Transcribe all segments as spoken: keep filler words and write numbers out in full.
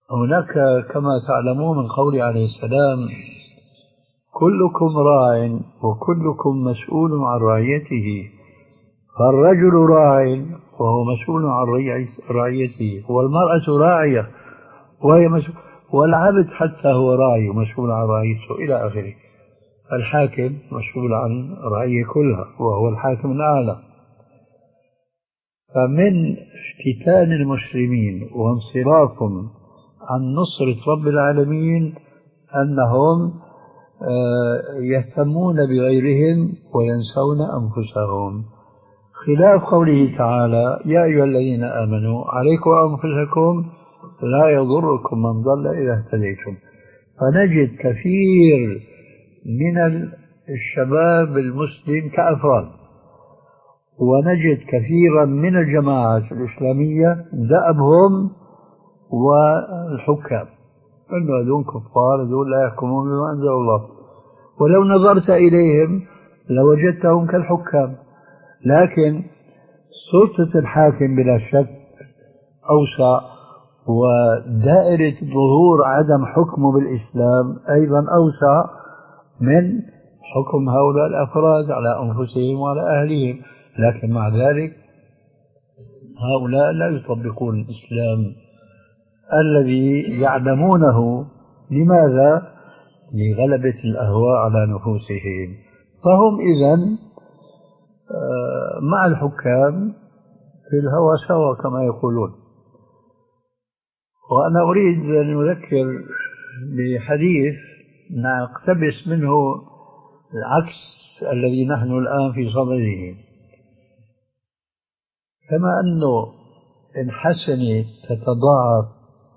هناك كما تعلمون من قول عليه السلام: كلكم راع وكلكم مسؤول عن رعيته. فالرجل راع وهو مسؤول عن رعيته، والمرأة راعية وهي مسؤول، والعبد حتى هو راعي ومسؤول عن رعيته إلى آخره. الحاكم مسؤول عن رعيه كلها وهو الحاكم الأعلى. فمن افتتان المسلمين وانصرافهم عن نصرة رب العالمين أنهم يهتمون بغيرهم وينسون أنفسهم، خلاف قوله تعالى: يا أيها الذين آمنوا عليكم أنفسكم لا يضركم من ضل إذا اهتديتم. فنجد كثير من الشباب المسلم كأفراد، ونجد كثيرا من الجماعات الإسلامية دأبهم والحكام، أنه هذول كفار، هذول لا يحكمون بما أنزل الله، ولو نظرت إليهم لوجدتهم كالحكام. لكن سلطة الحاكم بلا شك أوسع، ودائرة ظهور عدم حكمه بالإسلام أيضا أوسع من حكم هؤلاء الأفراد على أنفسهم وعلى أهلهم. لكن مع ذلك هؤلاء لا يطبقون الإسلام الذي يعلمونه. لماذا؟ لغلبة الأهواء على نفوسهم. فهم إذن مع الحكام في الهوى سوا كما يقولون. وأنا أريد أن أذكر بحديث نقتبس منه العكس الذي نحن الآن في صدده. كما أنه إن حسنت تتضاعف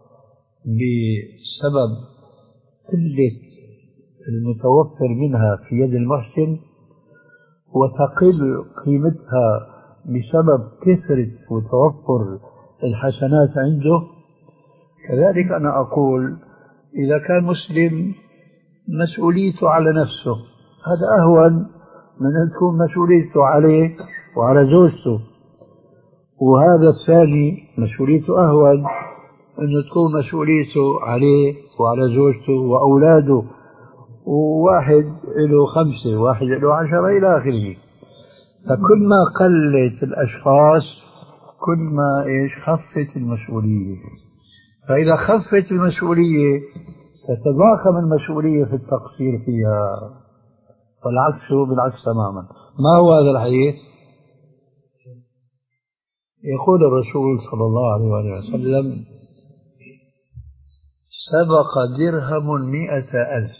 بسبب قلة المتوفر منها في يد المحسن، وتقل قيمتها بسبب كثرة وتوفر الحسنات عنده، كذلك أنا أقول إذا كان مسلم مسؤوليته على نفسه، هذا أهون من أن تكون مسؤوليته عليه وعلى زوجته. وهذا الثاني مسؤوليته أهون أن تكون مسؤوليته عليه وعلى زوجته وأولاده، وواحد له خمسة واحد له عشرة إلى آخره. فكل ما قلت الأشخاص كل ما إيش خفت المسؤولية. فإذا خفت المسؤولية تتضاخم المسؤولية في التقصير فيها، والعكس بالعكس تماما. ما هو هذا الحديث؟ يقول الرسول صلى الله عليه وسلم: سبق درهم مئة ألف.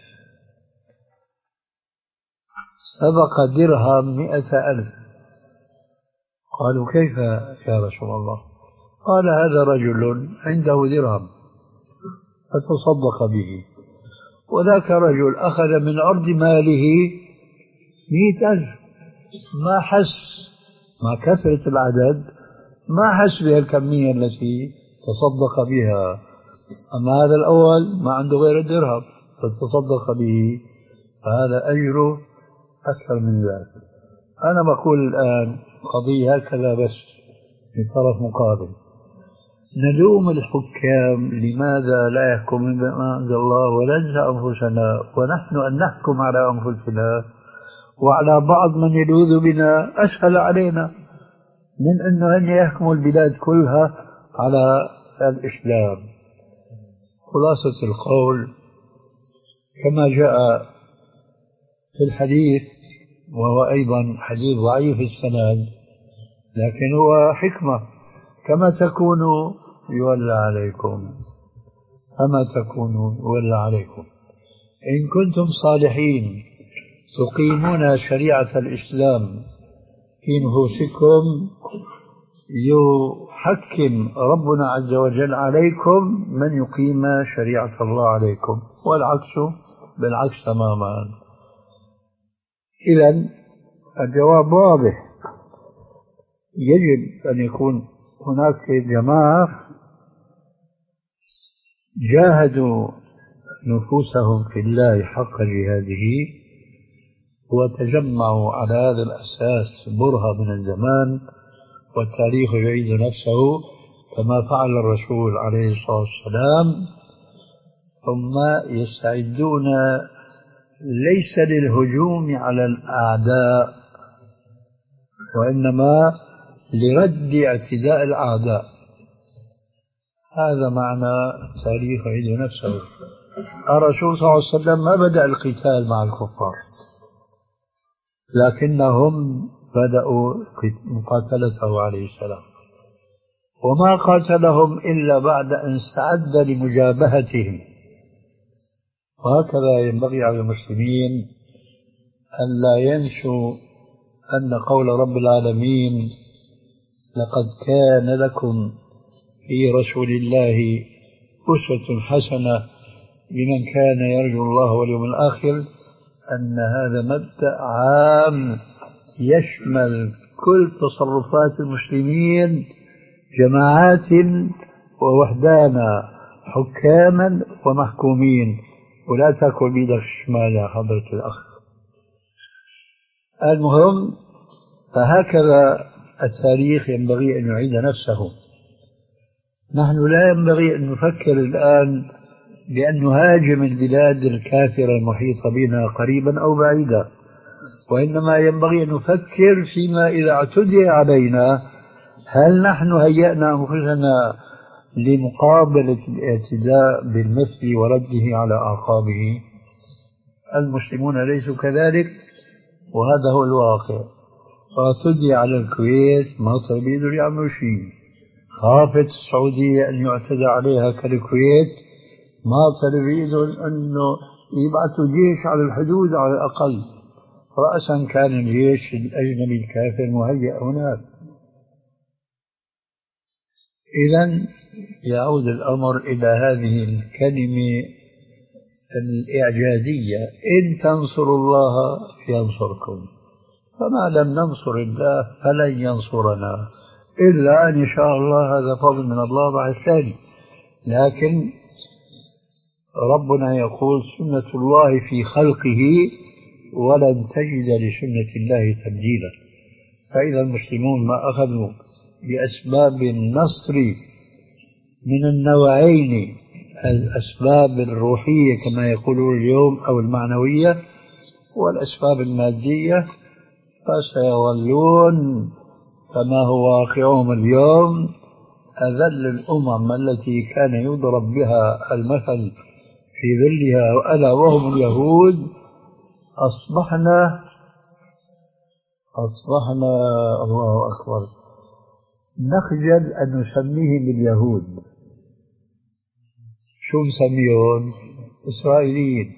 سبق درهم مئة ألف. قالوا: كيف يا رسول الله؟ قال: هذا رجل عنده درهم فتصدق به، وذاك رجل أخذ من أرض ماله مئة ألف، ما حس، مع كثرة العدد ما حس بها الكمية التي تصدق بها. أما هذا الأول ما عنده غير الدرهم فتصدق به، فهذا أجره أكثر من ذلك. أنا بقول الآن قضية هكذا بس من طرف مقابل. نلوم الحكام لماذا لا يحكمون بما أنزل الله، وننسى أنفسنا، ونحن أن نحكم على أنفسنا وعلى بعض من يلوذ بنا أسهل علينا من أنه أن يحكموا البلاد كلها على الإسلام. خلاصة القول كما جاء في الحديث، وهو أيضا حديث ضعيف السند، لكن هو حكمة: كما تكونوا يولى عليكم، كما تكونوا يولى عليكم. إن كنتم صالحين تقيمون شريعة الإسلام في نفوسكم يحكم ربنا عز وجل عليكم من يقيم شريعة الله عليكم، والعكس بالعكس تماما. إذن الجواب واضح: يجب أن يكون هناك جماعة جاهدوا نفوسهم في الله حق جهاده، وتجمعوا على هذا الأساس برهة من الزمان، والتاريخ يعيد نفسه كما فعل الرسول عليه الصلاة والسلام، ثم يستعدون ليس للهجوم على الأعداء وإنما لرد اعتداء الأعداء. هذا معنى تاريخ يعيد نفسه. الرسول صلى الله عليه وسلم ما بدأ القتال مع الكفار، لكنهم بدأوا مقاتلته عليه السلام، وما قاتلهم إلا بعد أن استعد لمجابهتهم. وهكذا ينبغي على المسلمين أن لا ينسوا أن قول رب العالمين: لقد كان لكم في رسول الله أسوة حسنة لمن كان يرجو الله واليوم الآخر، أن هذا مبدأ عام يشمل كل تصرفات المسلمين جماعات ووحدانا، حكاما ومحكومين. ولا تأكل بيدك الشمال يا حضرة الأخ. المهم، فهكذا التاريخ ينبغي أن يعيد نفسه. نحن لا ينبغي أن نفكر الآن بأن نهاجم البلاد الكافرة المحيطة بنا قريبا أو بعيدا، وإنما ينبغي أن نفكر فيما إذا اعتدي علينا هل نحن هيأنا أنفسنا لمقابلة الاعتداء بالمثل ورده على أعقابه؟ المسلمون ليسوا كذلك، وهذا هو الواقع. فاعتدي على الكويت ما صار بيقدروا يعملوا شيء. خافت السعودية أن يعتدى عليها كالكويت، ما صار بيقدروا أنه يبعثوا جيش على الحدود على الأقل، رأسا كان الجيش الأجنبي الكافر مهيأ هناك. إذن يعود الأمر إلى هذه الكلمة الإعجازية: إن تنصروا الله ينصركم، فما لم ننصر الله فلن ينصرنا إلا أن يشاء الله. هذا فضل من الله بعد الثاني. لكن ربنا يقول: سنة الله في خلقه ولن تجد لسنة الله تبديلا. فإذا المسلمون ما أخذوا بأسباب النصر من النوعين، الأسباب الروحية كما يقولون اليوم أو المعنوية، والأسباب المادية، فسيظلون كما هو واقعهم اليوم أذل الأمم التي كان يضرب بها المثل في ظلها، ألا وهم اليهود. أصبحنا أصبحنا الله أكبر نخجل أن نسميهم اليهود. شو نسميهم؟ إسرائيليين.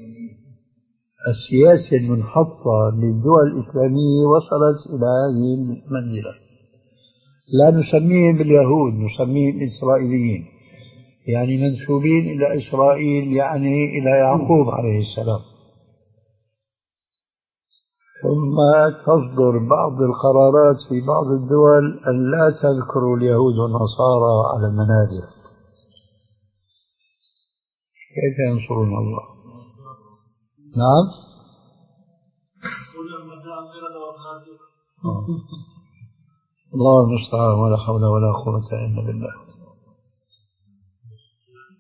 السياسة المنحطة للدول الإسلامية وصلت إلى هذه المنزلة. لا نسميهم باليهود، نسميهم إسرائيليين، يعني منسوبين إلى إسرائيل، يعني إلى يعقوب عليه السلام. ثم تصدر بعض القرارات في بعض الدول أن لا تذكروا اليهود والنصارى على المنابر. كيف ينصرون الله؟ نعم. الله المستعان، ولا حول ولا قوة إلا بالله.